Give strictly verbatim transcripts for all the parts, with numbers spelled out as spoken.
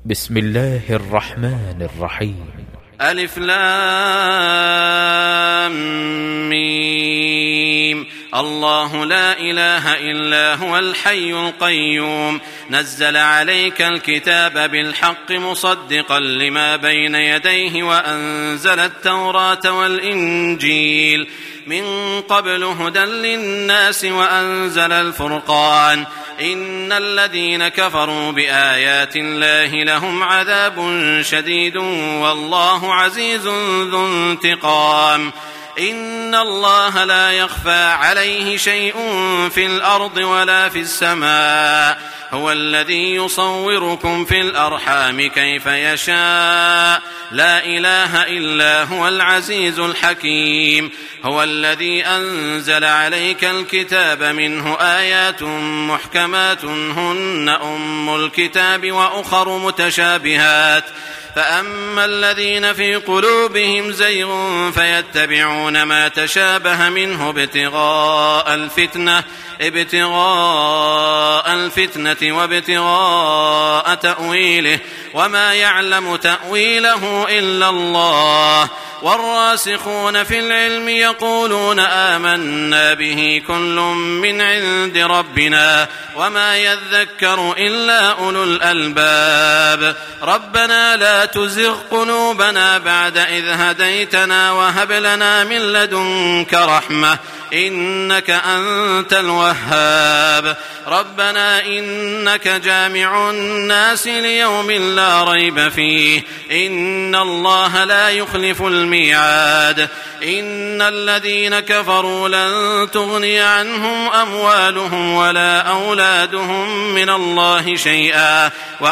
بسم الله الرحمن الرحيم. ألف لام ميم. الله لا إله إلا هو الحي القيوم نزل عليك الكتاب بالحق مصدقا لما بين يديه وأنزل التوراة والإنجيل من قبل هدى للناس وأنزل الفرقان إن الذين كفروا بآيات الله لهم عذاب شديد والله عزيز ذو انتقام. إن الله لا يخفى عليه شيء في الأرض ولا في السماء هو الذي يصوركم في الأرحام كيف يشاء لا إله إلا هو العزيز الحكيم. هو الذي أنزل عليك الكتاب منه آيات محكمات هن أم الكتاب وأخر متشابهات فأما الذين في قلوبهم زيغ فيتبعون ما تشابه منه ابتغاء الفتنة ابتغاء الفتنة وابتغاء تأويله وما يعلم تأويله إلا الله والراسخون في العلم يقولون آمنا به كل من عند ربنا وما يذكر إلا أولو الألباب. ربنا لا تزغ قلوبنا بعد إذ هديتنا وهب لنا من لدنك رحمة إنك أنت الوهاب. ربنا إنك جامع الناس ليوم لا ريب فيه إن الله لا يخلف الميعاد. إن الذين كفروا لن تغني عنهم أموالهم ولا أولادهم من الله شيئا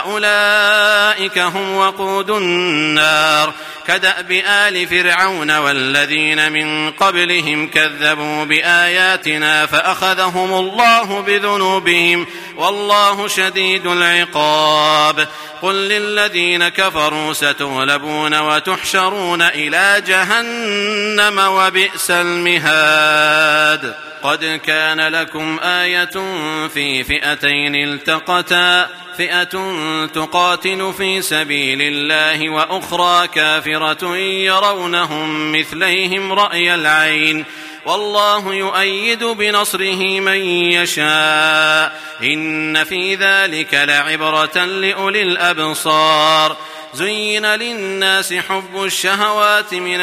وأولئك هم وقود النار كدأب آل فرعون والذين من قبلهم كذبوا بآياتنا فأخذهم الله بذنوبهم والله شديد العقاب. قل للذين كفروا ستغلبون وتحشرون إلى جهنم وبئس المهاد. قد كان لكم آية في فئتين التقتا فئة تقاتل في سبيل الله وأخرى كافرة يرونهم مثليهم رأي العين والله يؤيد بنصره من يشاء إن في ذلك لعبرة لأولي الأبصار. زين للناس حب الشهوات من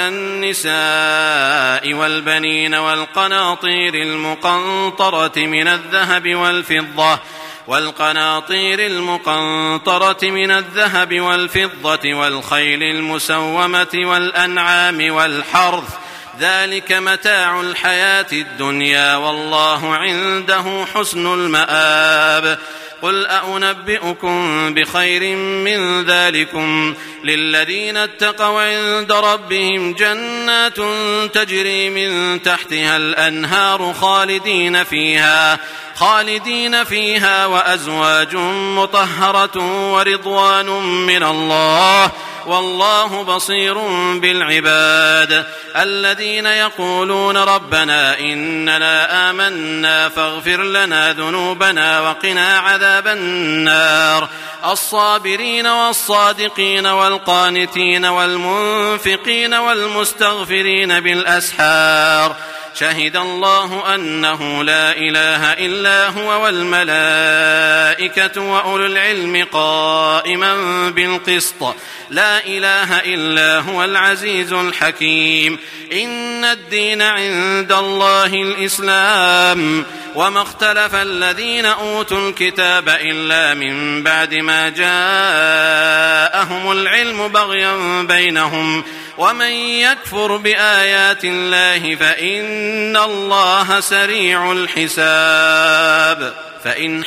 النساء والبنين والقناطير المقنطرة من الذهب والفضة والقناطير المقنطرة من الذهب والفضة والخيل المسومة والأنعام والحرث ذلك متاع الحياة الدنيا والله عنده حسن المآب. قل أنبئكم بخير من ذلكم للذين اتقوا عند ربهم جنات تجري من تحتها الأنهار خالدين فيها خالدين فيها وأزواج مطهرة ورضوان من الله والله بصير بالعباد. الذين يقولون ربنا إننا آمنا فاغفر لنا ذنوبنا وقنا عذاب النار. الصابرين والصادقين والقانتين والمنفقين والمستغفرين بالأسحار شهد الله أنه لا إله إلا هو والملائكة وأولو العلم قائما بالقسط لا إله إلا هو العزيز الحكيم. إن الدين عند الله الإسلام وما اختلف الذين أوتوا الكتاب إلا من بعد ما جاءهم العلم بغيا بينهم ومن يكفر بآيات الله فإن الله سريع الحساب. فإن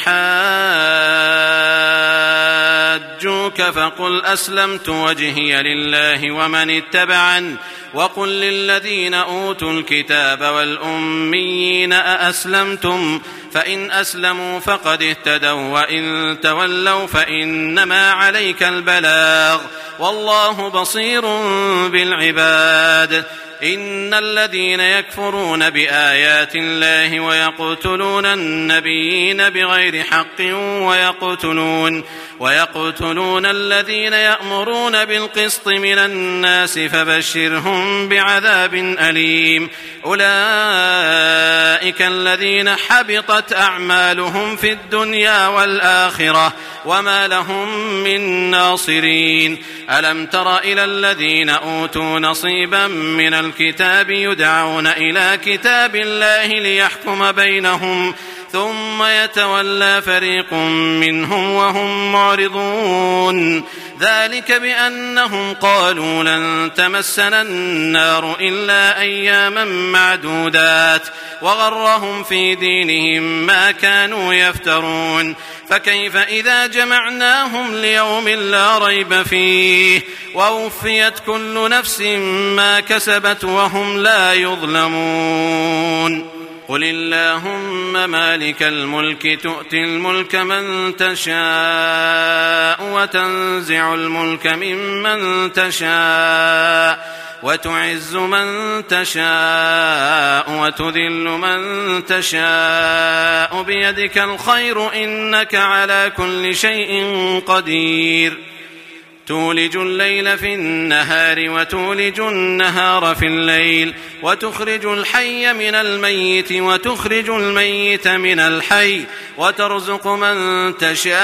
حاجوك فقل أسلمت وجهي لله ومن اتبعن وقل للذين أوتوا الكتاب والأميين أأسلمتم فإن أسلموا فقد اهتدوا وإن تولوا فإنما عليك البلاغ والله بصير بالعباد. إن الذين يكفرون بآيات الله ويقتلون النبيين بغير حق ويقتلون ويقتلون الذين يأمرون بالقسط من الناس فبشرهم بعذاب أليم. أولئك الذين حبطت أعمالهم في الدنيا والآخرة وما لهم من ناصرين. ألم تر إلى الذين أوتوا نصيبا من الكتاب يدعون إلى كتاب الله ليحكم بينهم ثم يتولى فريق منهم وهم معرضون. ذلك بأنهم قالوا لن تمسنا النار إلا أياما معدودات وغرهم في دينهم ما كانوا يفترون. فكيف إذا جمعناهم ليوم لا ريب فيه ووفيت كل نفس ما كسبت وهم لا يظلمون. قل اللهم مالك الملك تؤتي الملك من تشاء وتنزع الملك ممن تشاء وتعز من تشاء وتذل من تشاء بيدك الخير إنك على كل شيء قدير. تولج الليل في النهار وتولج النهار في الليل وتخرج الحي من الميت وتخرج الميت من الحي وترزق من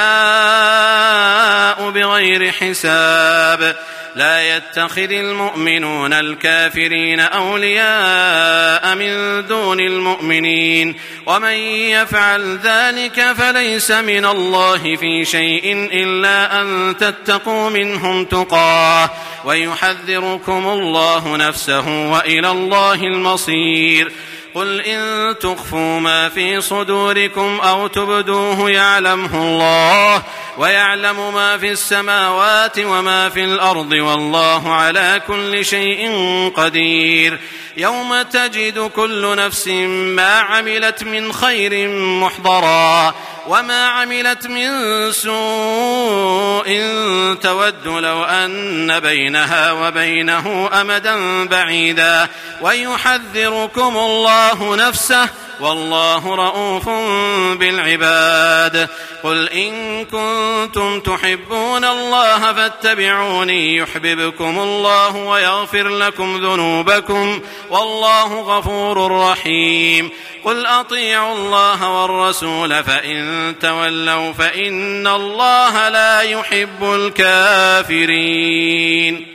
تشاء بغير حساب. لا يتخذ المؤمنون الكافرين أولياء من دون المؤمنين ومن يفعل ذلك فليس من الله في شيء إلا أن تتقوا منهم تقاه ويحذركم الله نفسه وإلى الله المصير. قل إن تخفوا ما في صدوركم أو تبدوه يعلمه الله ويعلم ما في السماوات وما في الأرض والله على كل شيء قدير. يوم تجد كل نفس ما عملت من خير محضرا وما عملت من سوء تود لو أن بينها وبينه أمدا بعيدا ويحذركم الله نفسه والله رؤوف بالعباد. قل إن كنتم تحبون الله فاتبعوني يحببكم الله ويغفر لكم ذنوبكم والله غفور رحيم. قل أطيعوا الله والرسول فإن تولوا فإن الله لا يحب الكافرين.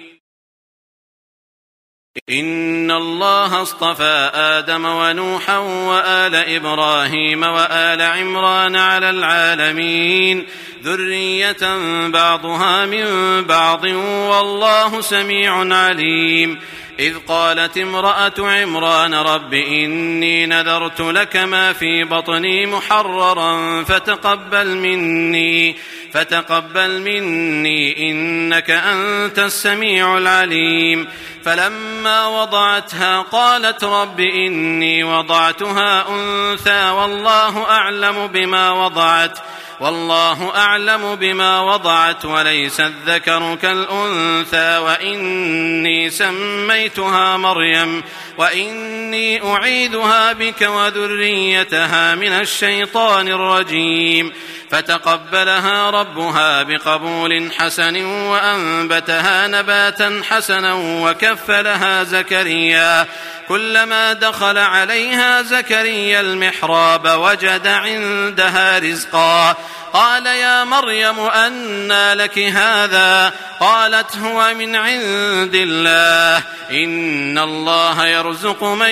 إن الله اصطفى آدم ونوحا وآل إبراهيم وآل عمران على العالمين ذرية بعضها من بعض والله سميع عليم. إذ قالت امرأة عمران رب إني نذرت لك ما في بطني محررا فتقبل مني فتقبل مني إنك أنت السميع العليم. فلما وضعتها قالت رب إني وضعتها أنثى والله أعلم بما وضعت والله أعلم بما وضعت وليس الذكر كالأنثى وإني سميتها مريم وإني أعيذها بك وذريتها من الشيطان الرجيم. فتقبلها ربها بقبول حسن وأنبتها نباتا حسنا وكفلها زكريا. كلما دخل عليها زكريا المحراب وجد عندها رزقا قال يا مريم أنى لك هذا قالت هو من عند الله إن الله يرزق من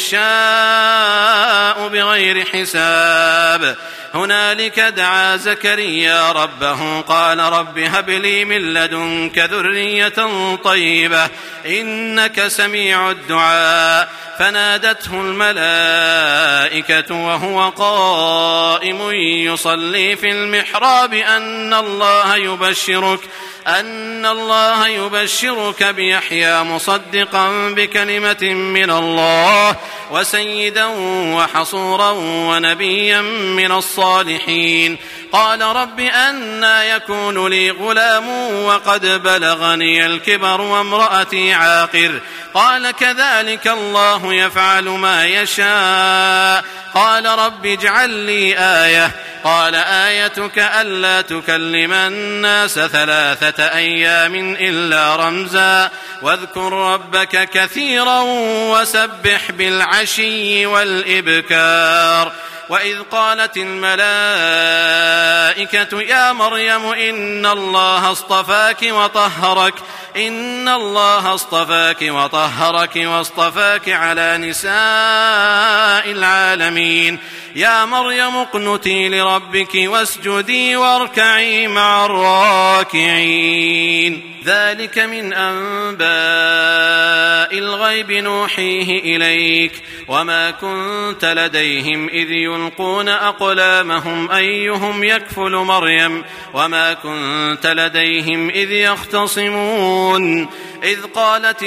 يشاء بغير حساب. هنالك دعا زكريا ربه قال رب هب لي من لدنك ذرية طيبة إنك سميع الدعاء. فنادته الملائكة وهو قائم يصلي في المحراب أن الله يبشرك أن الله يبشرك بيحيى مصدقا بكلمة من الله وسيدا وحصورا ونبيا من الصالحين قال رب أنى يكون لي غلام وقد بلغني الكبر وامرأتي عاقر قال كذلك الله يفعل ما يشاء قال رب اجعل لي آية قال آيتك ألا تكلم الناس ثلاثة أيام إلا رمزا واذكر ربك كثيرا وسبح بالعشي والإبكار وإذ قالت الملائكة يا مريم إن الله اصطفاك وطهرك إن الله اصطفاك وطهرك واصطفاك على نساء العالمين يا مريم اقنتي لربك واسجدي واركعي مع الراكعين ذلك من أنباء الغيب نوحيه إليك وما كنت لديهم إذ يلقون أقلامهم أيهم يكفل مريم وما كنت لديهم إذ يختصمون إذ قالت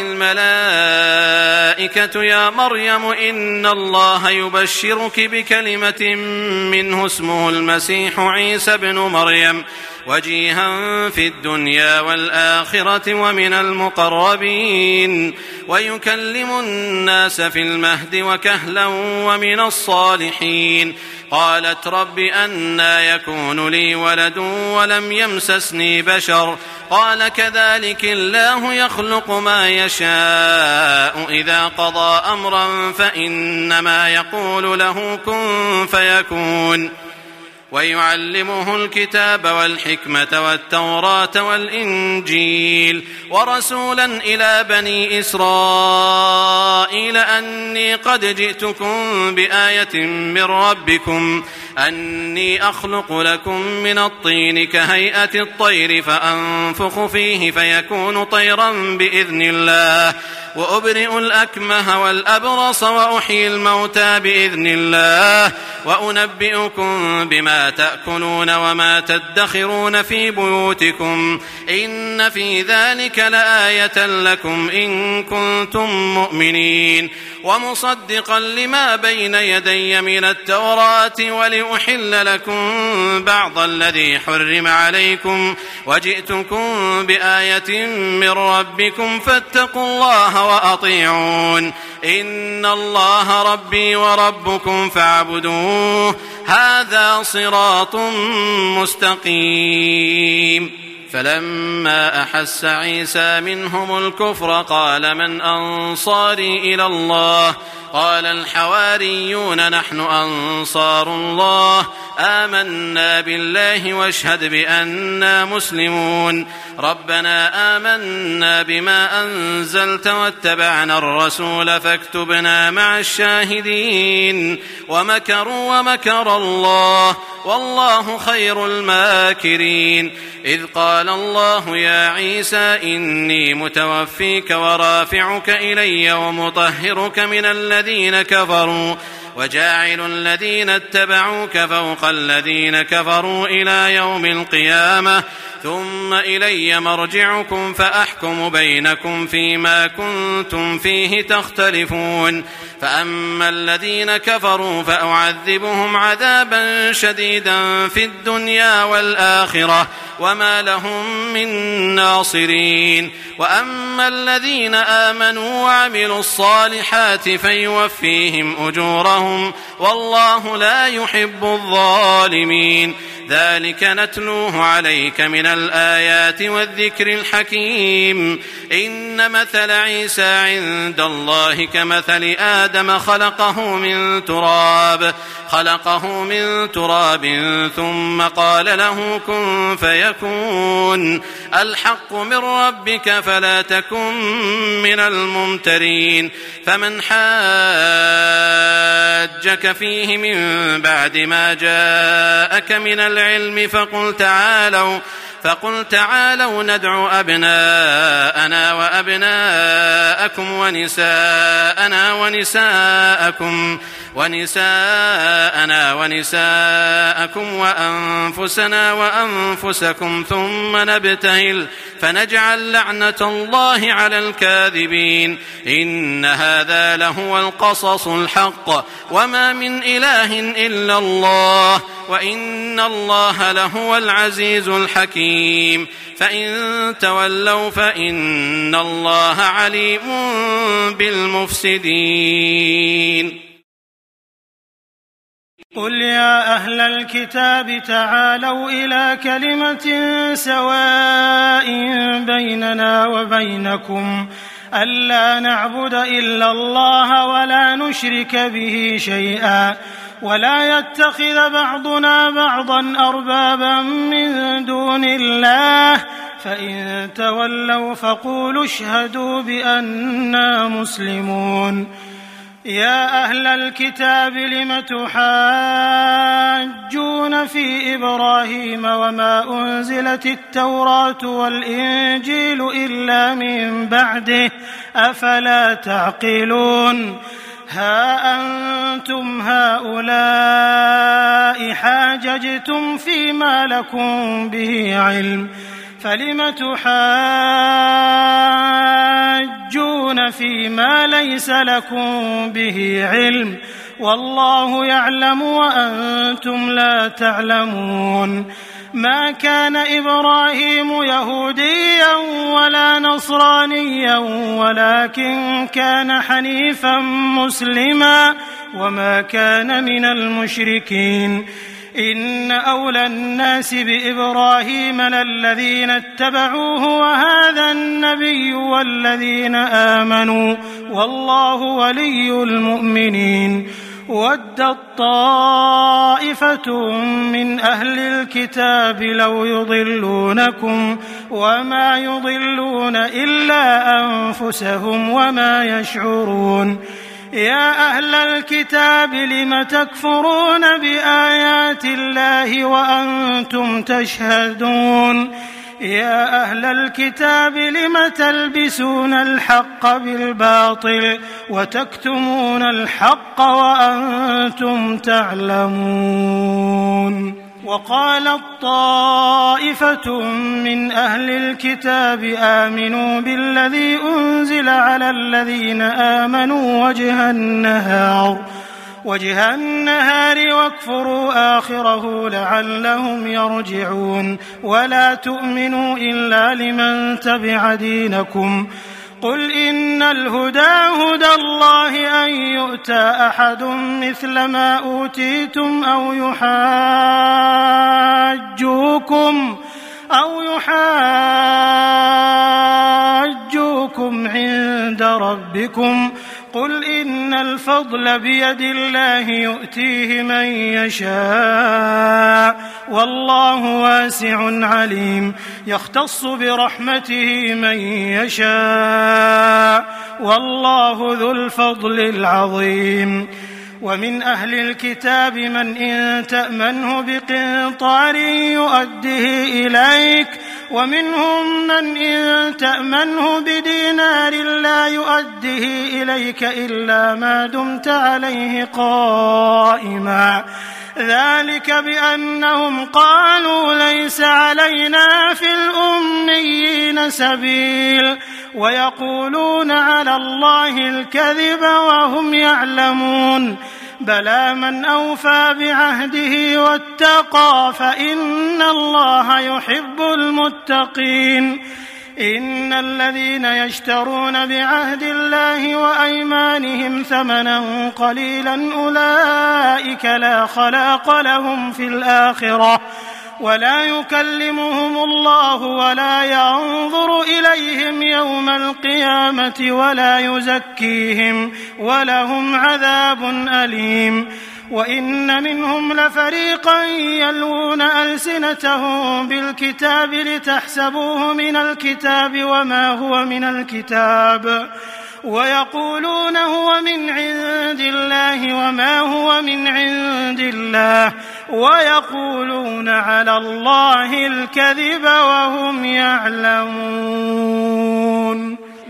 الملائكة يا مريم إن الله يبشرك بكلمة منه اسمه المسيح عيسى بن مريم وجيها في الدنيا والآخرة ومن المقربين ويكلم الناس في المهد وكهلا ومن الصالحين قالت رب أنى يكون لي ولد ولم يمسسني بشر قال كذلك الله يخلق ما يشاء إذا قضى أمرا فإنما يقول له كن فيكون ويعلمه الكتاب والحكمة والتوراة والإنجيل ورسولا إلى بني إسرائيل أني قد جئتكم بآية من ربكم أني أخلق لكم من الطين كهيئة الطير فأنفخ فيه فيكون طيرا بإذن الله وأبرئ الأكمه والأبرص وأحيي الموتى بإذن الله وأنبئكم بما تأكلون وما تدخرون في بيوتكم إن في ذلك لآية لكم إن كنتم مؤمنين ومصدقا لما بين يدي من التوراة ولأحل لكم بعض الذي حرم عليكم وجئتكم بآية من ربكم فاتقوا الله وأطيعون إن الله ربي وربكم فاعبدوه هذا صراط مستقيم فلما أحس عيسى منهم الكفر قال من أنصاري إلى الله قال الحواريون نحن أنصار الله آمنا بالله واشهد بأننا مسلمون ربنا آمنا بما أنزلت واتبعنا الرسول فاكتبنا مع الشاهدين ومكروا ومكر الله والله خير الماكرين إذ قال الله يا عيسى إني متوفيك ورافعك إلي ومطهرك من الذين كفروا وجاعل الذين اتبعوك فوق الذين كفروا إلى يوم القيامة ثم إلي مرجعكم فأحكم بينكم فيما كنتم فيه تختلفون فأما الذين كفروا فأعذبهم عذابا شديدا في الدنيا والآخرة وما لهم من ناصرين وأما الذين آمنوا وعملوا الصالحات فيوفيهم أجورهم والله لا يحب الظالمين ذلك نتلوه عليك من الآيات والذكر الحكيم إن مثل عيسى عند الله كمثل آدم خلقه من تراب خلقه من تراب ثم قال له كن فيكون الحق من ربك فلا تكن من الممترين فمن حاجك فيه من بعد ما جاءك من العلم فقل تعالوا فقل تعالوا ندع أبناءنا وأبناءكم ونساءنا ونساءكم ونساءنا ونساءكم وأنفسنا وأنفسكم ثم نبتهل فنجعل لعنة الله على الكاذبين إن هذا لهو القصص الحق وما من إله إلا الله وإن الله لهو العزيز الحكيم فإن تولوا فإن الله عليم بالمفسدين. قل يا أهل الكتاب تعالوا إلى كلمة سواء بيننا وبينكم ألا نعبد إلا الله ولا نشرك به شيئا ولا يتخذ بعضنا بعضا أربابا من دون الله فإن تولوا فقولوا اشهدوا بأننا مسلمون. يا أهل الكتاب لم تحاجون في إبراهيم وما أنزلت التوراة والإنجيل إلا من بعده أفلا تعقلون. ها أنتم هؤلاء حاججتم فيما لكم به علم فلم تحاجون فيما ليس لكم به علم والله يعلم وأنتم لا تعلمون. ما كان إبراهيم يهوديا ولا نصرانيا ولكن كان حنيفا مسلما وما كان من المشركين. إن أولى الناس بإبراهيم للذين اتبعوه وهذا النبي والذين آمنوا والله ولي المؤمنين. ودت طائفة من أهل الكتاب لو يضلونكم وما يضلون إلا أنفسهم وما يشعرون. يا أهل الكتاب لم تكفرون بآيات الله وأنتم تشهدون. يا أهل الكتاب لم تلبسون الحق بالباطل وتكتمون الحق وأنتم تعلمون. وقالت طائفة من أهل الكتاب آمنوا بالذي أنزل على الذين آمنوا وجه النهار وجه النهار واكفروا آخره لعلهم يرجعون. ولا تؤمنوا إلا لمن تبع دينكم. قل إن الهدى هدى الله أن يؤتى أحد مثل ما أوتيتم أو يحاجوكم أو يحاجوكم عند ربكم. قل إن الفضل بيد الله يؤتيه من يشاء والله واسع عليم. يختص برحمته من يشاء والله ذو الفضل العظيم. ومن أهل الكتاب من إن تأمنه بقنطار يؤده إليك ومنهم من إن تأمنه بدينار لا يؤده إليك إلا ما دمت عليه قائما. ذلك بأنهم قالوا ليس علينا في الأميين سبيل ويقولون على الله الكذب وهم يعلمون. بلى من أوفى بعهده واتقى فإن الله يحب المتقين. إن الذين يشترون بعهد الله وأيمانهم ثمنا قليلا أولئك لا خلاق لهم في الآخرة ولا يكلمهم الله ولا ينظر إليهم يوم القيامة ولا يزكيهم ولهم عذاب أليم. وإن منهم لفريقا يلوون ألسنتهم بالكتاب لتحسبوه من الكتاب وما هو من الكتاب ويقولون هو من عند الله وما هو من عند الله ويقولون على الله الكذب وهم يعلمون.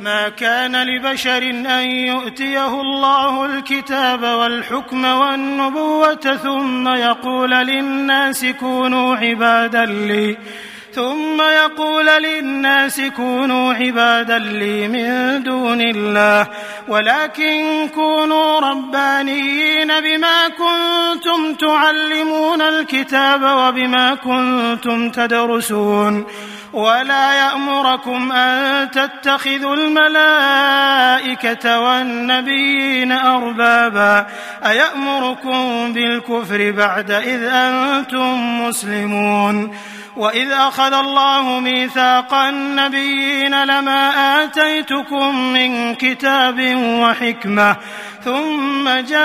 ما كان لبشر أن يؤتيه الله الكتاب والحكم والنبوة ثم يقول للناس كونوا عبادا لي ثم يقول للناس كونوا عبادا لي من دون الله ولكن كونوا ربانيين بما كنتم تعلمون الكتاب وبما كنتم تدرسون ولا يأمركم أن تتخذوا الملائكة والنبيين أربابا أيأمركم بالكفر بعد إذ أنتم مسلمون وإذ أخذ الله ميثاق النبيين لما آتيتكم من كتاب وحكمة ثم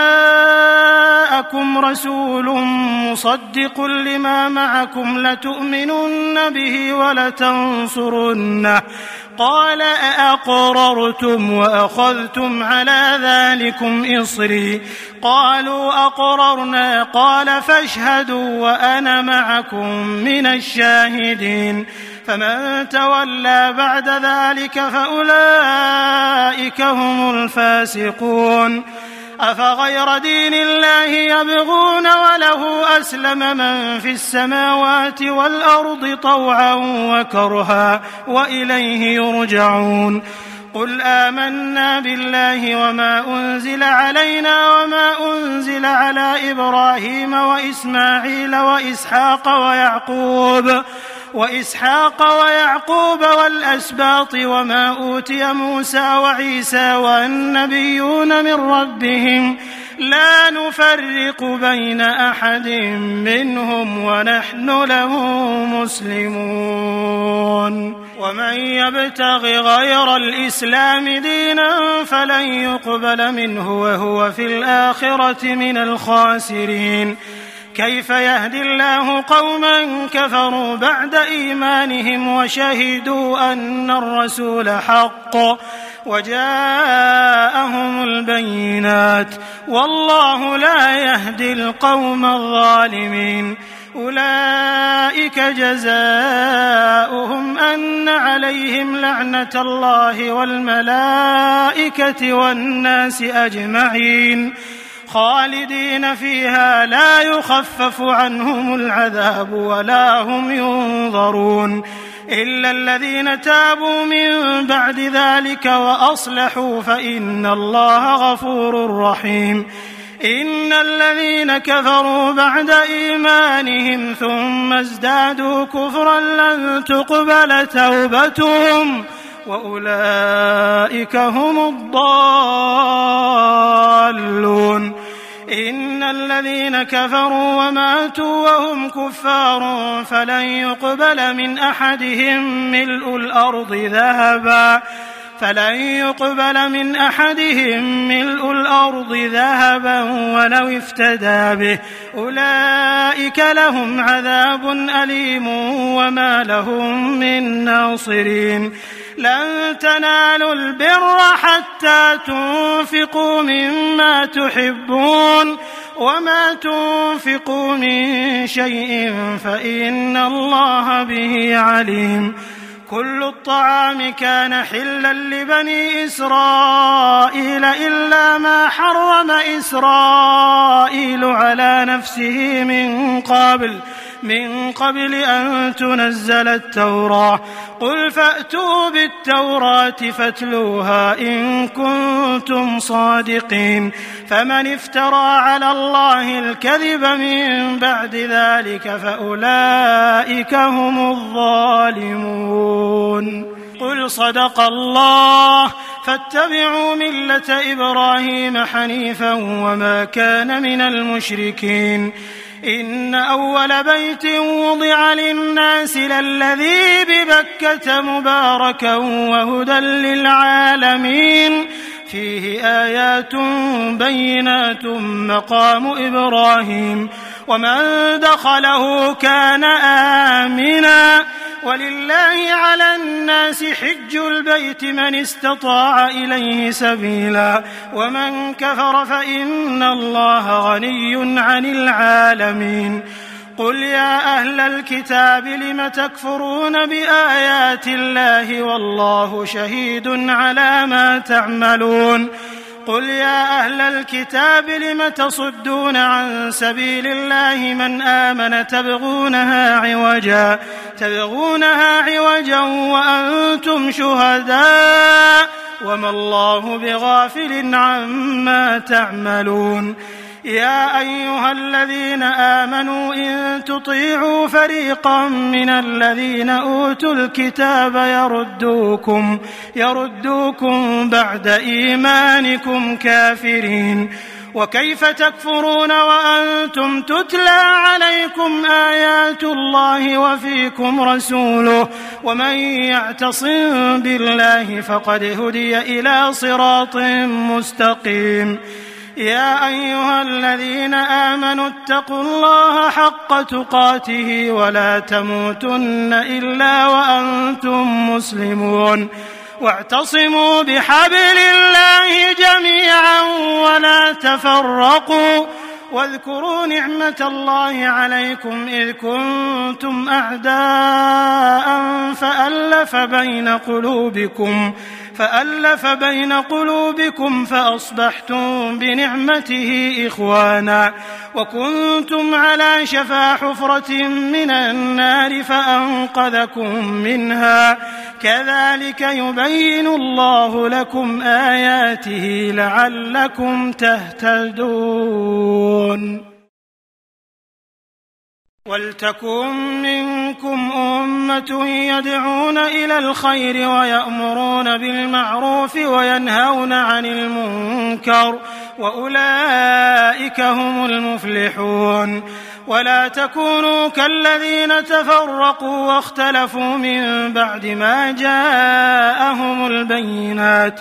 جاءكم رسول مصدق لما معكم لتؤمنن به ولتنصرنه قال أأقررتم وأخذتم على ذلكم إصري قالوا أقررنا قال فاشهدوا وأنا معكم من الشاهدين فمن تولى بعد ذلك فأولئك هم الفاسقون أفغير دين الله يبغون وله أسلم من في السماوات والأرض طوعا وكرها وإليه يرجعون قل آمنا بالله وما أنزل علينا وما أنزل على إبراهيم وإسماعيل وإسحاق ويعقوب وإسحاق ويعقوب والأسباط وما أوتي موسى وعيسى والنبيون من ربهم لا نفرق بين أحد منهم ونحن له مسلمون ومن يبتغ غير الإسلام دينا فلن يقبل منه وهو في الآخرة من الخاسرين كيف يهدي الله قوما كفروا بعد إيمانهم وشهدوا أن الرسول حق وجاءهم البينات والله لا يهدي القوم الظالمين أولئك جزاؤهم أن عليهم لعنة الله والملائكة والناس أجمعين خالدين فيها لا يخفف عنهم العذاب ولا هم ينظرون إلا الذين تابوا من بعد ذلك وأصلحوا فإن الله غفور رحيم إن الذين كفروا بعد إيمانهم ثم ازدادوا كفرا لن تقبل توبتهم وأولئك هم الضالون إن الذين كفروا وماتوا وهم كفار فلن يقبل من أحدهم ملء الأرض ذهبا فلن يقبل من أحدهم ملء الأرض ذهبا ولو افتدى به أولئك لهم عذاب أليم وما لهم من ناصرين لن تنالوا البر حتى تنفقوا مما تحبون وما تنفقوا من شيء فإن الله به عليم كل الطعام كان حلا لبني إسرائيل إلا ما حرم إسرائيل على نفسه من قبل من قبل أن تنزل التوراة قل فأتوا بالتوراة فاتلوها إن كنتم صادقين فمن افترى على الله الكذب من بعد ذلك فأولئك هم الظالمون قل صدق الله فاتبعوا ملة إبراهيم حنيفا وما كان من المشركين إن أول بيت وضع للناس للذي ببكة مباركا وهدى للعالمين فيه آيات بينات مقام إبراهيم ومن دخله كان آمنا ولله على الناس حج البيت من استطاع إليه سبيلا ومن كفر فإن الله غني عن العالمين قل يا أهل الكتاب لم تكفرون بآيات الله والله شهيد على ما تعملون قل يا أهل الكتاب لم تصدون عن سبيل الله من آمن تبغونها عوجا تبغونها عوجا وأنتم شهداء وما الله بغافل عما تعملون يا أيها الذين آمنوا إن تطيعوا فريقا من الذين أوتوا الكتاب يردوكم يردوكم بعد إيمانكم كافرين وكيف تكفرون وأنتم تتلى عليكم آيات الله وفيكم رسوله ومن يعتصم بالله فقد هدي إلى صراط مستقيم يا أيها الذين آمنوا اتقوا الله حق تقاته ولا تموتن إلا وأنتم مسلمون واعتصموا بحبل الله جميعا ولا تفرقوا واذكروا نعمة الله عليكم إذ كنتم أعداء فألف بين قلوبكم فألف بين قلوبكم فأصبحتم بنعمته إخوانا وكنتم على شفا حفرة من النار فأنقذكم منها كذلك يبين الله لكم آياته لعلكم تهتدون ولتكن منكم أمة يدعون إلى الخير ويأمرون بالمعروف وينهون عن المنكر وأولئك هم المفلحون ولا تكونوا كالذين تفرقوا واختلفوا من بعد ما جاءهم البينات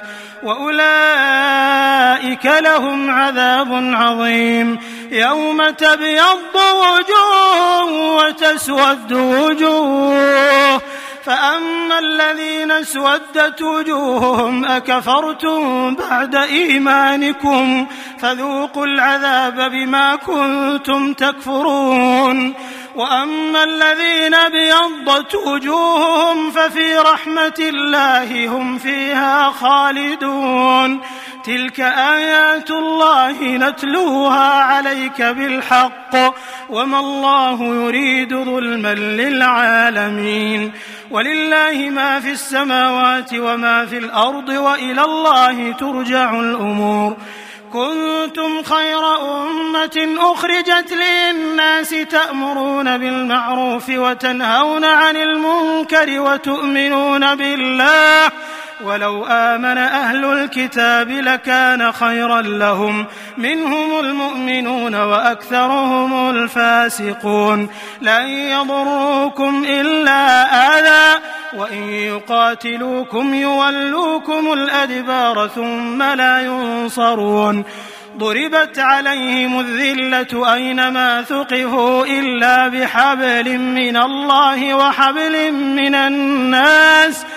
وأولئك لهم عذاب عظيم يوم تبيض وجوه وتسود وجوه فأما الذين اسودت وجوههم أكفرتم بعد إيمانكم فذوقوا العذاب بما كنتم تكفرون وأما الذين ابيضت وجوههم ففي رحمة الله هم فيها خالدون تلك آيات الله نتلوها عليك بالحق وما الله يريد ظلما للعالمين ولله ما في السماوات وما في الأرض وإلى الله ترجع الأمور كنتم خير أمة أخرجت للناس تأمرون بالمعروف وتنهون عن المنكر وتؤمنون بالله ولو آمن أهل الكتاب لكان خيرا لهم منهم المؤمنون وأكثرهم الفاسقون لن يضروكم إلا أذى وإن يقاتلوكم يولوكم الأدبار ثم لا ينصرون ضربت عليهم الذلة أينما ثقفوا إلا بحبل من الله وحبل من الناس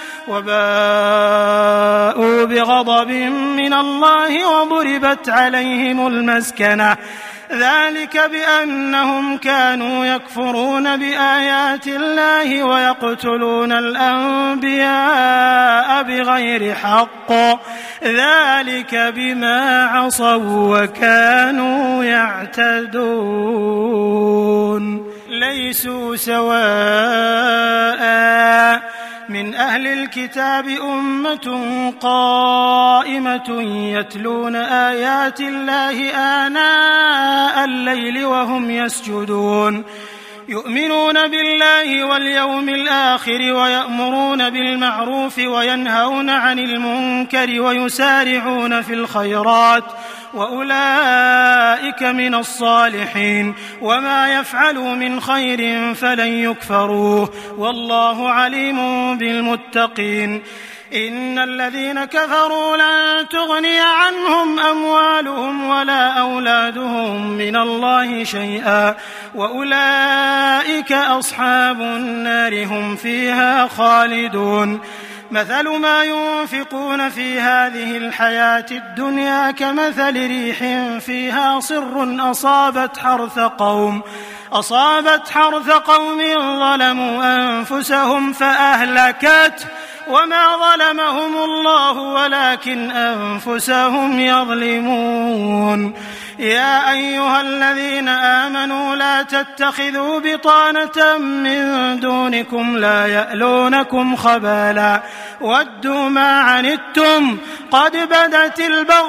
وباءوا بغضب من الله وضربت عليهم المسكنة ذلك بأنهم كانوا يكفرون بآيات الله ويقتلون الأنبياء بغير حق ذلك بما عصوا وكانوا يعتدون ليسوا سواء من أهل الكتاب أمة قائمة يتلون آيات الله آناء الليل وهم يسجدون يؤمنون بالله واليوم الآخر ويأمرون بالمعروف وينهون عن المنكر ويسارعون في الخيرات وأولئك من الصالحين وما يفعلوا من خير فلن يكفروه والله عليم بالمتقين إن الذين كفروا لن تغني عنهم أموالهم ولا أولادهم من الله شيئا وأولئك أصحاب النار هم فيها خالدون مثل ما ينفقون في هذه الحياة الدنيا كمثل ريح فيها صر أصابت حرث قوم أصابت حرث قوم ظلموا أنفسهم فأهلكت وما ظلمهم الله ولكن أنفسهم يظلمون. يا أيها الذين آمنوا لا تتخذوا بطانة من دونكم لا يألونكم خبالا ودوا ما عنتم قد بدت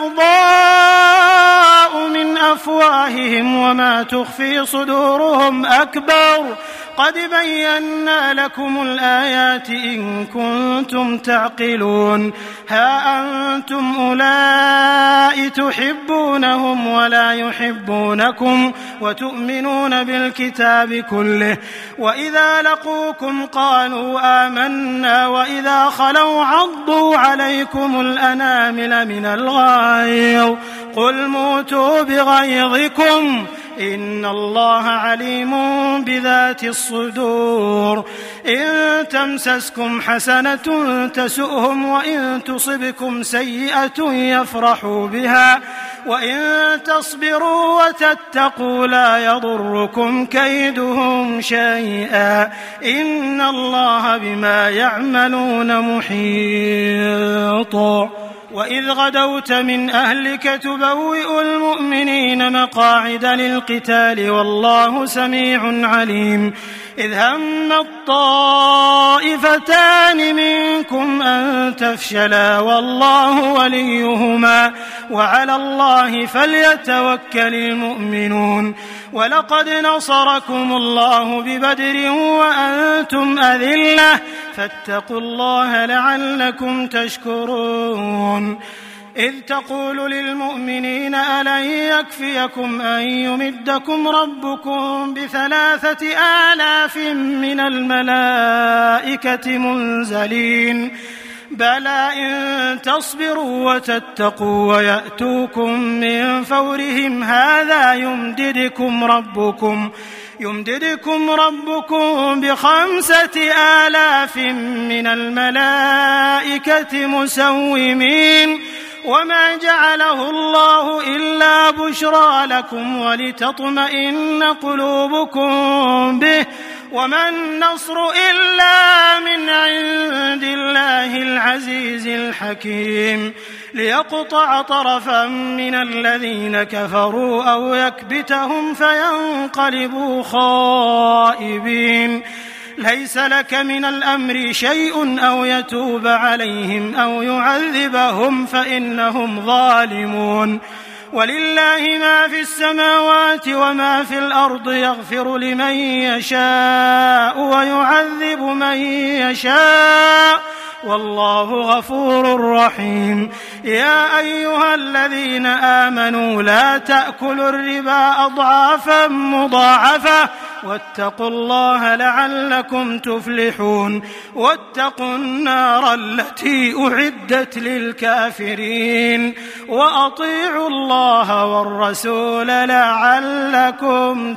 البغضاء من أفواههم وما تخفي صدورهم أكبر قد بينا لكم الآيات إن كنتم تعقلون. ها أنتم أولئك تحبونهم ولا يحبونكم وتؤمنون بالكتاب كله وإذا لقوكم قالوا آمنا وإذا خلوا عضوا عليكم الأنامل من الغيظ قل موتوا بغيظكم إن الله عليم بذات الصدور. إن تمسسكم حسنة تسؤهم وإن تصبكم سيئة يفرحوا بها وإن تصبروا وتتقوا لا يضركم كيدهم شيئا إن الله بما يعملون محيط. وإذ غدوت من أهلك تبوئ المؤمنين مقاعد للقتال والله سميع عليم. إذ هم الطائفتان منكم أن تفشلا والله وليهما وعلى الله فليتوكل المؤمنون. ولقد نصركم الله ببدر وأنتم أذلة فاتقوا الله لعلكم تشكرون. إذ تقول للمؤمنين ألن يكفيكم أن يمدكم ربكم بثلاثة آلاف من الملائكة منزلين بلى إن تصبروا وتتقوا ويأتوكم من فورهم هذا يمددكم ربكم يمددكم ربكم بخمسة آلاف من الملائكة مسومين وما جعله الله إلا بشرى لكم ولتطمئن قلوبكم به وما النصر إلا من عند الله العزيز الحكيم. ليقطع طرفا من الذين كفروا أو يكبتهم فينقلبوا خائبين. ليس لك من الأمر شيء أو يتوب عليهم أو يعذبهم فإنهم ظالمون. ولله ما في السماوات وما في الأرض يغفر لمن يشاء ويعذب من يشاء والله غفور رحيم. يا أيها الذين آمنوا لا تأكلوا الربا أضعافا مضاعفة واتقوا الله لعلكم تفلحون. واتقوا النار التي أعدت للكافرين وأطيعوا الله والرسول لعلكم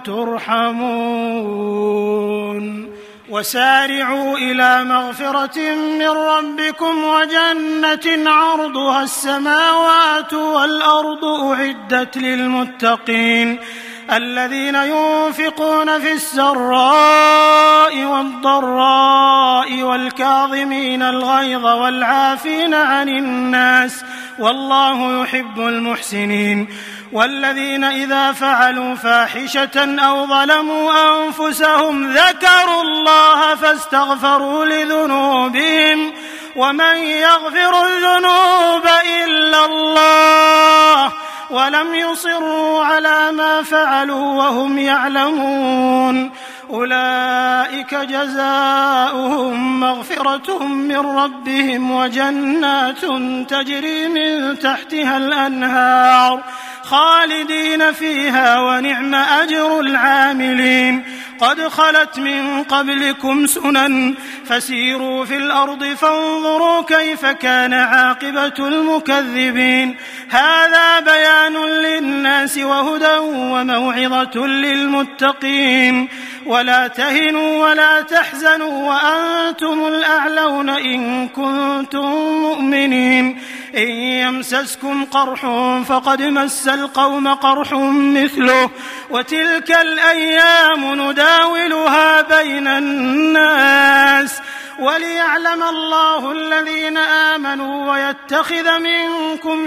ترحمون. وسارعوا إلى مغفرة من ربكم وجنة عرضها السماوات والأرض أعدت للمتقين الذين ينفقون في السراء والضراء والكاظمين الغيظ والعافين عن الناس والله يحب المحسنين. والذين إذا فعلوا فاحشة أو ظلموا أنفسهم ذكروا الله فاستغفروا لذنوبهم ومن يغفر الذنوب إلا الله ولم يصروا على ما فعلوا وهم يعلمون أولئك جزاؤهم مغفرة من ربهم وجنات تجري من تحتها الأنهار خالدين فيها ونعم أجر العاملين. قد خلت من قبلكم سنن فسيروا في الأرض فانظروا كيف كان عاقبة المكذبين. هذا بيان للناس وهدى وموعظة للمتقين. ولا تهنوا ولا تحزنوا وأنتم الأعلون إن كنتم مؤمنين إن يمسسكم قرح فقد مس القوم قرح مثله وتلك الأيام نداولها بين الناس وليعلم الله الذين آمنوا ويتخذ منكم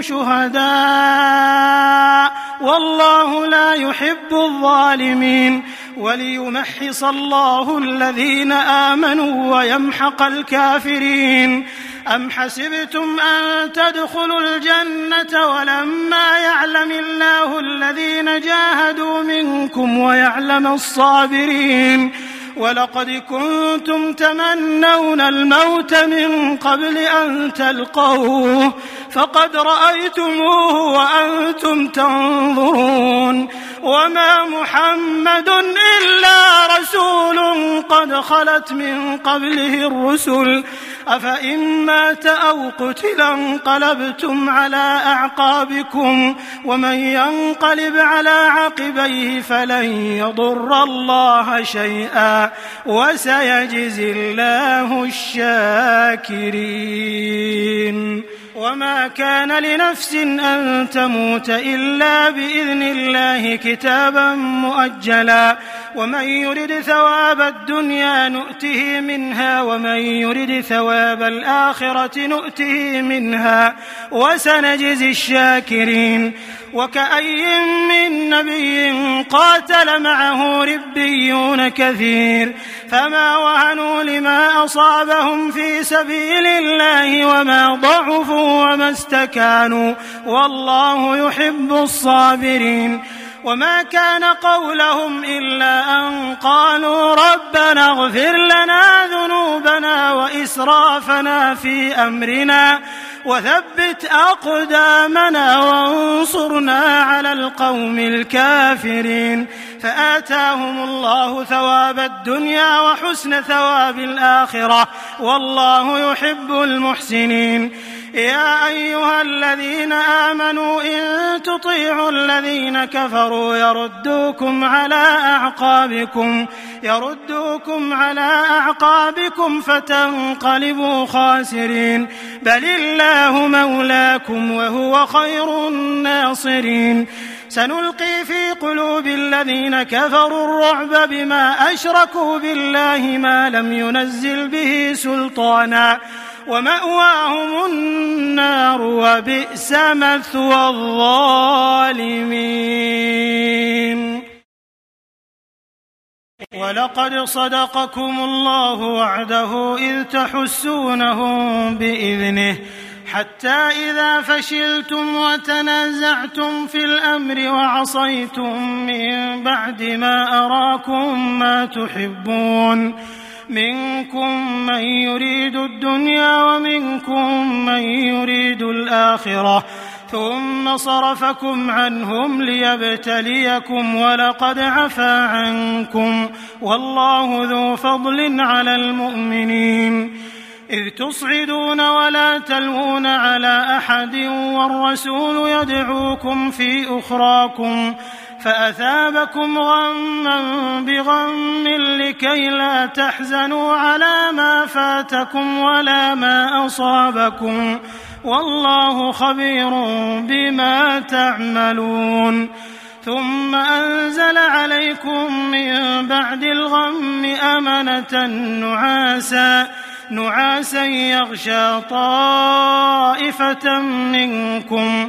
شهداء والله لا يحب الظالمين وليمحص الله الذين آمنوا ويمحق الكافرين. أم حسبتم أن تدخلوا الجنة ولما يعلم الله الذين جاهدوا منكم ويعلم الصابرين ولقد كنتم تمنون الموت من قبل أن تلقوه فقد رأيتموه وأنتم تنظرون وما محمد إلا رسول قد خلت من قبله الرسل أفإن مات أو قتل انقلبتم على أعقابكم ومن ينقلب على عقبيه فلن يضر الله شيئا وسيجزي الله الشاكرين. وما كان لنفس أن تموت إلا بإذن الله كتابا مؤجلا ومن يرد ثواب الدنيا نؤته منها ومن يرد ثواب الآخرة نؤته منها وسنجزي الشاكرين. وكأي من نبي قاتل معه ربيون كثير فما وهنوا لما أصابهم في سبيل الله وما ضعفوا وما استكانوا والله يحب الصابرين. وما كان قولهم إلا أن قالوا ربنا اغفر لنا ذنوبنا وإسرافنا في أمرنا وثبت أقدامنا وانصرنا على القوم الكافرين فآتاهم الله ثواب الدنيا وحسن ثواب الآخرة والله يحب المحسنين. يا أيها الذين آمنوا إن تطيعوا الذين كفروا يردوكم على أعقابكم يردوكم على أعقابكم فتنقلبوا خاسرين بل الله مولاكم وهو خير الناصرين. سنلقي في قلوب الذين كفروا الرعب بما أشركوا بالله ما لم ينزل به سلطانا ومأواهم النار وبئس مثوى الظالمين. ولقد صدقكم الله وعده إذ تحسونهم بإذنه حتى إذا فشلتم وتنازعتم في الأمر وعصيتم من بعد ما أراكم ما تحبون منكم من يريد الدنيا ومنكم من يريد الآخرة ثم صرفكم عنهم ليبتليكم ولقد عفا عنكم والله ذو فضل على المؤمنين. إذ تصعدون ولا تلوون على أحد والرسول يدعوكم في أخراكم فأثابكم غما بغم لكي لا تحزنوا على ما فاتكم ولا ما أصابكم والله خبير بما تعملون. ثم أنزل عليكم من بعد الغم أمنة نعاسا نعاسا يغشى طائفة منكم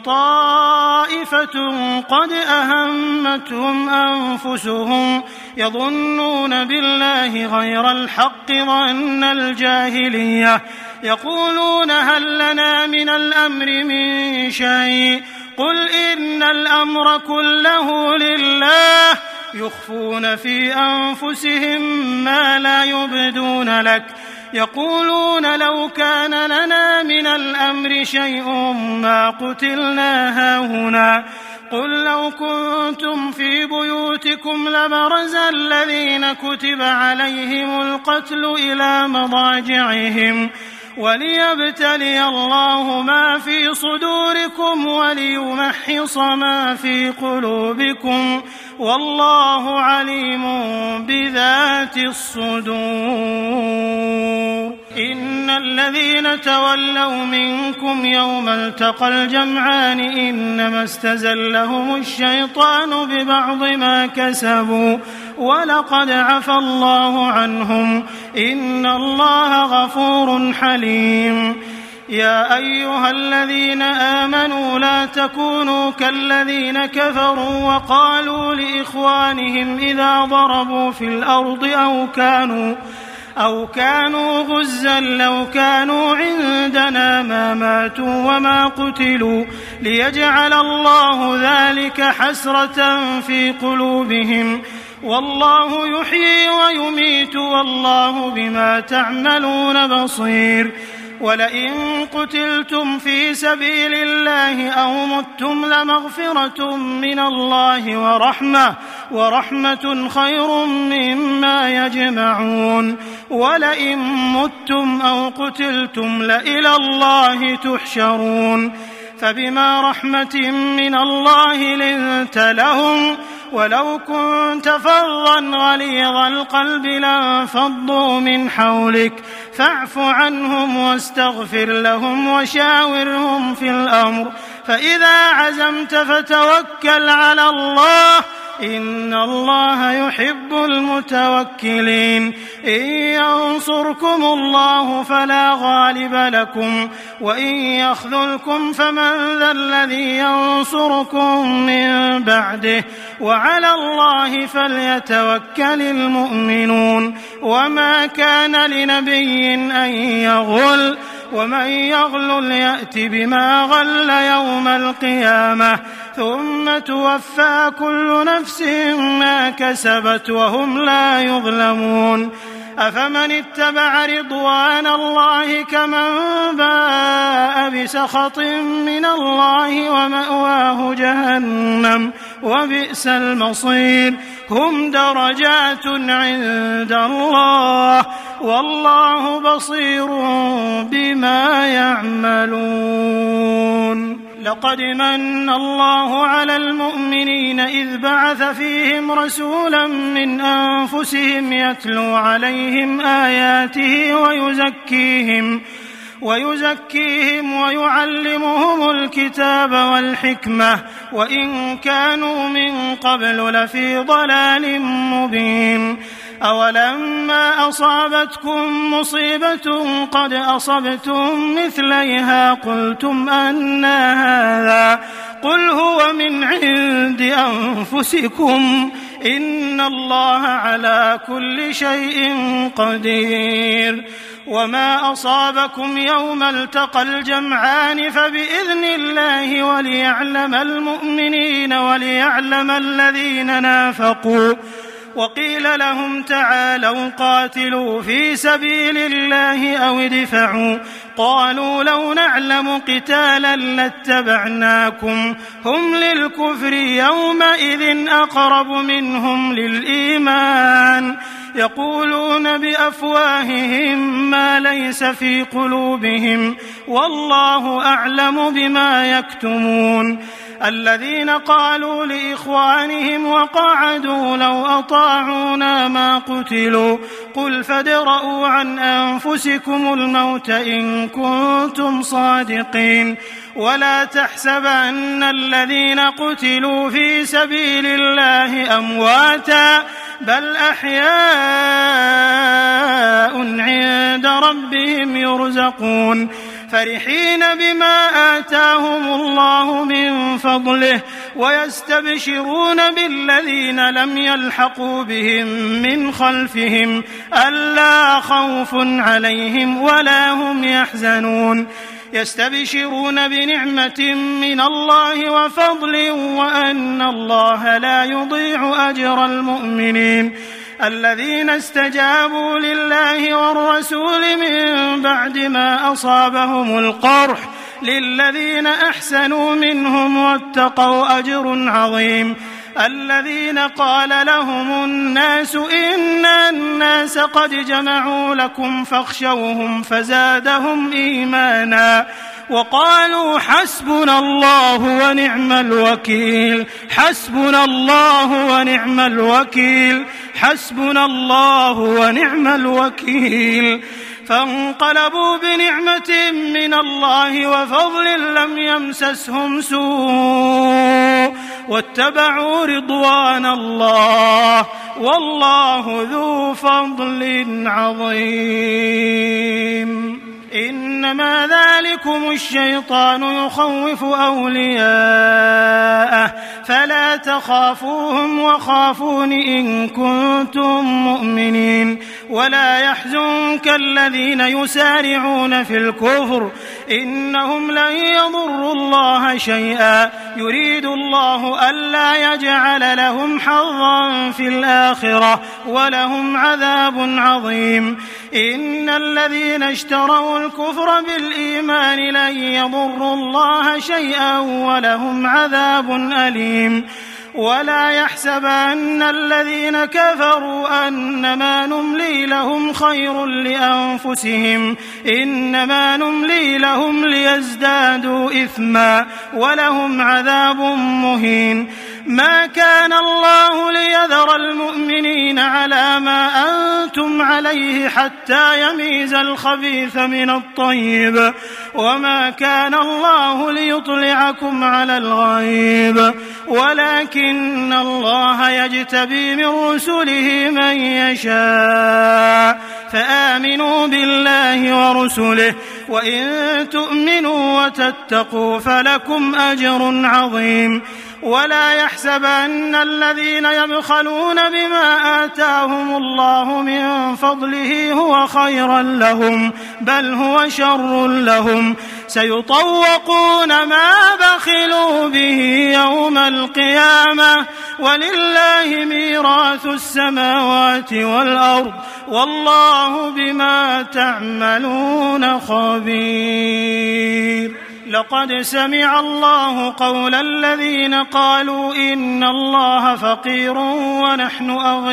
وطائفة قد أهمتهم أنفسهم يظنون بالله غير الحق ظن الجاهلية يقولون هل لنا من الأمر من شيء قل إن الأمر كله لله يخفون في أنفسهم ما لا يبدون لك يقولون لو كان لنا من الأمر شيء ما قتلنا هاهنا قل لو كنتم في بيوتكم لبرز الذين كتب عليهم القتل إلى مضاجعهم وليبتلي الله ما في صدوركم وليمحص ما في قلوبكم والله عليم بذات الصدور. إن الذين تولوا منكم يوم التقى الجمعان إنما استزلهم الشيطان ببعض ما كسبوا ولقد عفى الله عنهم إن الله غفور حليم. يا أيها الذين آمنوا لا تكونوا كالذين كفروا وقالوا لإخوانهم إذا ضربوا في الأرض أو كانوا أو كانوا غزا لو كانوا عندنا ما ماتوا وما قتلوا ليجعل الله ذلك حسرة في قلوبهم والله يحيي ويميت والله بما تعملون بصير. ولئن قتلتم في سبيل الله أو متم لمغفرة من الله ورحمة ورحمة خير مما يجمعون. ولئن متم أو قتلتم لإلى الله تحشرون. فبما رحمة من الله لنت لهم ولو كنت فظا غليظ القلب لانفضوا من حولك فاعف عنهم واستغفر لهم وشاورهم في الأمر فإذا عزمت فتوكل على الله إن الله يحب المتوكلين. إن ينصركم الله فلا غالب لكم وإن يخذلكم فمن ذا الذي ينصركم من بعده وعلى الله فليتوكل المؤمنون. وما كان لنبي أن يغل ومن يغلل يأت بما غل يوم القيامة ثم توفى كل نفس ما كسبت وهم لا يظلمون. أفمن اتبع رضوان الله كمن باء بسخط من الله ومأواه جهنم وبئس المصير. هم درجات عند الله والله بصير بما يعملون. لقد من الله على المؤمنين إذ بعث فيهم رسولا من أنفسهم يتلو عليهم آياته ويزكيهم ويزكيهم ويعلمهم الكتاب والحكمة وإن كانوا من قبل لفي ضلال مبين. أولما أصابتكم مصيبة قد أصبتم مثليها قلتم أنى هذا قل هو من عند أنفسكم إن الله على كل شيء قدير. وما أصابكم يوم التقى الجمعان فبإذن الله وليعلم المؤمنين وليعلم الذين نافقوا. وقيل لهم تعالوا قاتلوا في سبيل الله أو ادفعوا قالوا لو نعلم قتالا لاتبعناكم هم للكفر يومئذ أقرب منهم للإيمان يقولون بأفواههم ما ليس في قلوبهم والله أعلم بما يكتمون. الذين قالوا لإخوانهم وقعدوا لو أطاعونا ما قتلوا قل فادرءوا عن أنفسكم الموت إن كنتم صادقين. ولا تحسبن الذين قتلوا في سبيل الله أمواتا بل أحياء عند ربهم يرزقون فرحين بما آتاهم الله من فضله ويستبشرون بالذين لم يلحقوا بهم من خلفهم ألا خوف عليهم ولا هم يحزنون يستبشرون بنعمة من الله وفضل وأن الله لا يضيع أجر المؤمنين. الذين استجابوا لله والرسول من بعد ما أصابهم القرح للذين أحسنوا منهم واتقوا أجر عظيم. الذين قال لهم الناس إن الناس قد جمعوا لكم فاخشوهم فزادهم إيمانا وقالوا حسبنا الله ونعم الوكيل حسبنا الله ونعم الوكيل حسبنا الله ونعم الوكيل. فانقلبوا بنعمة من الله وفضل لم يمسسهم سوء واتبعوا رضوان الله والله ذو فضل عظيم. إنما ذلكم الشيطان يخوف أولياءه فلا تخافوهم وخافون إن كنتم مؤمنين. ولا يحزنك الذين يسارعون في الكفر إنهم لن يضروا الله شيئا يريد الله ألا يجعل لهم حظا في الآخرة ولهم عذاب عظيم. إن الذين اشتروا الكفر بالإيمان لن يضروا الله شيئا ولهم عذاب أليم. ولا يحسبن الذين كفروا أنما نملي لهم خير لأنفسهم إنما نملي لهم ليزدادوا إثما ولهم عذاب مهين. ما كان الله ليذر المؤمنين على ما أنتم عليه حتى يميز الخبيث من الطيب وما كان الله ليطلعكم على الغيب ولكن الله يجتبي من رسله من يشاء فآمنوا بالله ورسله وإن تؤمنوا وتتقوا فلكم أجر عظيم. ولا يحسبن الذين يبخلون بما آتاهم الله من فضله هو خيرا لهم بل هو شر لهم سيطوقون ما بخلوا به يوم القيامة ولله ميراث السماوات والأرض والله بما تعملون خبير. لقد سمع الله قول الذين قالوا إن الله فقير ونحن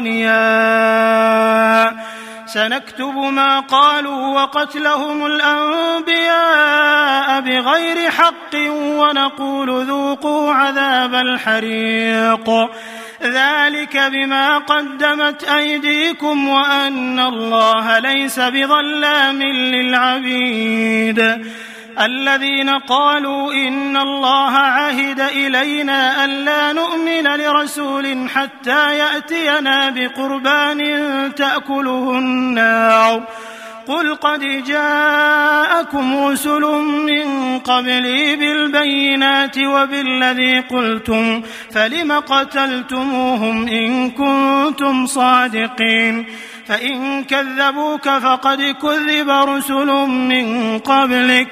أغنياء سنكتب ما قالوا وقتلهم الأنبياء بغير حق ونقول ذوقوا عذاب الحريق ذلك بما قدمت أيديكم وأن الله ليس بظلام للعبيد. الذين قالوا إن الله عهد إلينا ألا نؤمن لرسول حتى يأتينا بقربان تأكله النار قل قد جاءكم رسل من قبلي بالبينات وبالذي قلتم فلم قتلتموهم إن كنتم صادقين فإن كذبوك فقد كذب رسل من قبلك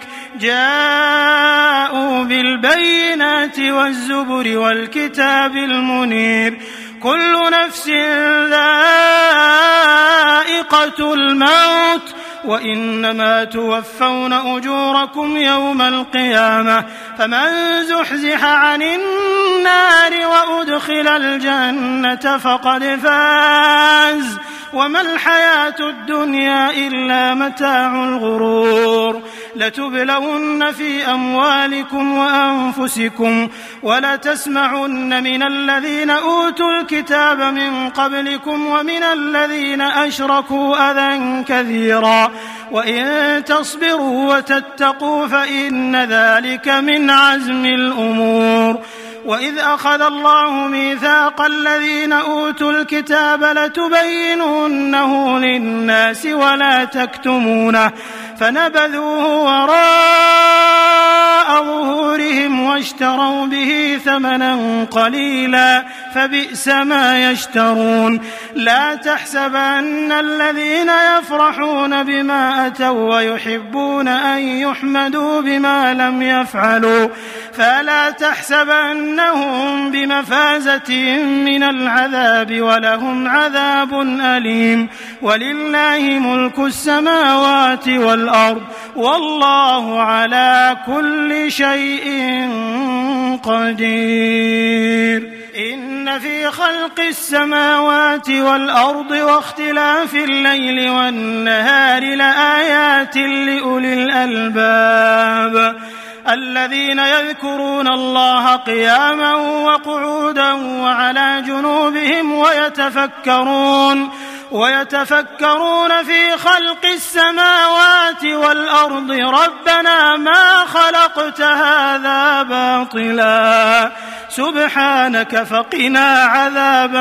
جاءوا بالبينات والزبر والكتاب المنير كل نفس ذائقة الموت وإنما توفون أجوركم يوم القيامة فمن زحزح عن النار وأدخل الجنة فقد فاز وما الحياة الدنيا إلا متاع الغرور. لتبلون في أموالكم وأنفسكم ولتسمعن من الذين أوتوا الكتاب من قبلكم ومن الذين أشركوا أذى كثيرا وإن تصبروا وتتقوا فإن ذلك من عزم الأمور. وإذ أخذ الله ميثاق الذين أوتوا الكتاب لتبيننه للناس ولا تكتمونه فنبذوه وراء ظهورهم واشتروا به ثمنا قليلا فبئس ما يشترون. لا تحسبن الذين يفرحون بما أتوا ويحبون أن يحمدوا بما لم يفعلوا فلا تحسبنهم بمفازة من العذاب ولهم عذاب أليم. ولله ملك السماوات والأرض والله على كل شيء قدير. إن في خلق السماوات والأرض واختلاف الليل والنهار لآيات لأولي الألباب الذين يذكرون الله قياما وقعودا وعلى جنوبهم ويتفكرون ويتفكرون في خلق السماوات والأرض ربنا ما خلقت هذا باطلا سبحانك فقنا عذاب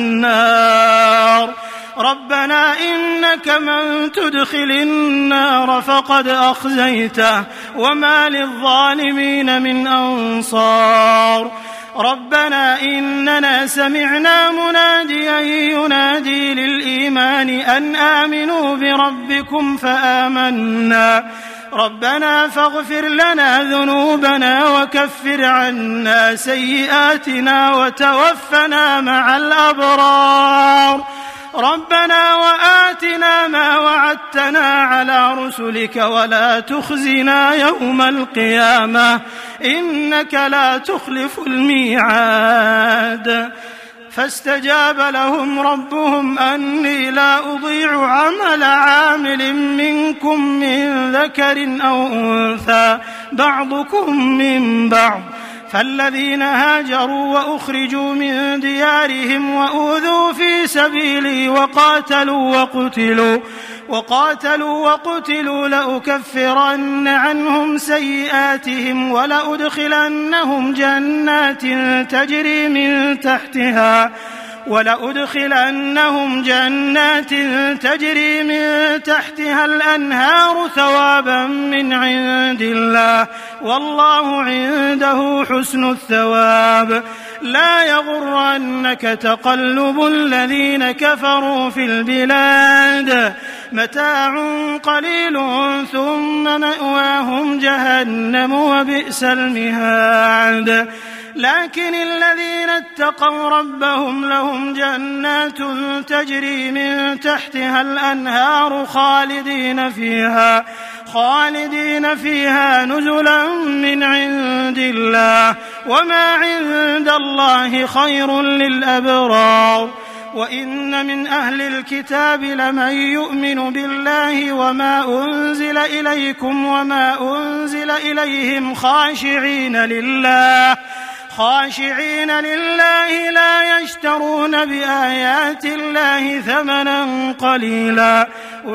النار ربنا إنك من تدخل النار فقد أخزيته وما للظالمين من أنصار ربنا إننا سمعنا مناديا ينادي للإيمان أن آمنوا بربكم فآمنا ربنا فاغفر لنا ذنوبنا وكفر عنا سيئاتنا وتوفنا مع الأبرار ربنا وآتنا ما وعدتنا على رسلك ولا تخزنا يوم القيامة إنك لا تخلف الميعاد فاستجاب لهم ربهم أني لا أضيع عمل عامل منكم من ذكر أو أنثى بعضكم من بعض فالذين هاجروا وأخرجوا من ديارهم وأوذوا في سبيلي وقاتلوا وقتلوا وقاتلوا وقتلوا لأكفرن عنهم سيئاتهم ولأدخلنهم جنات تجري من تحتها ولأدخلنهم جنات تجري من تحتها الأنهار ثوابا من عند الله والله عنده حسن الثواب لا يغرنك تقلب الذين كفروا في البلاد متاع قليل ثم مأواهم جهنم وبئس المهاد لكن الذين اتقوا ربهم لهم جنات تجري من تحتها الأنهار خالدين فيها خالدين فيها نزلا من عند الله وما عند الله خير للأبرار وإن من أهل الكتاب لمن يؤمن بالله وما أنزل إليكم وما أنزل إليهم خاشعين لله خاشعين لله لا يشترون بآيات الله ثمنا قليلا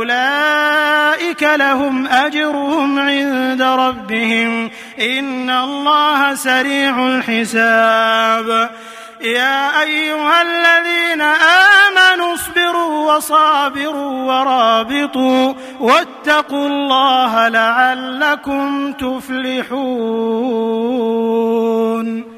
أولئك لهم أجرهم عند ربهم إن الله سريع الحساب يا أيها الذين آمنوا اصبروا وصابروا ورابطوا واتقوا الله لعلكم تفلحون.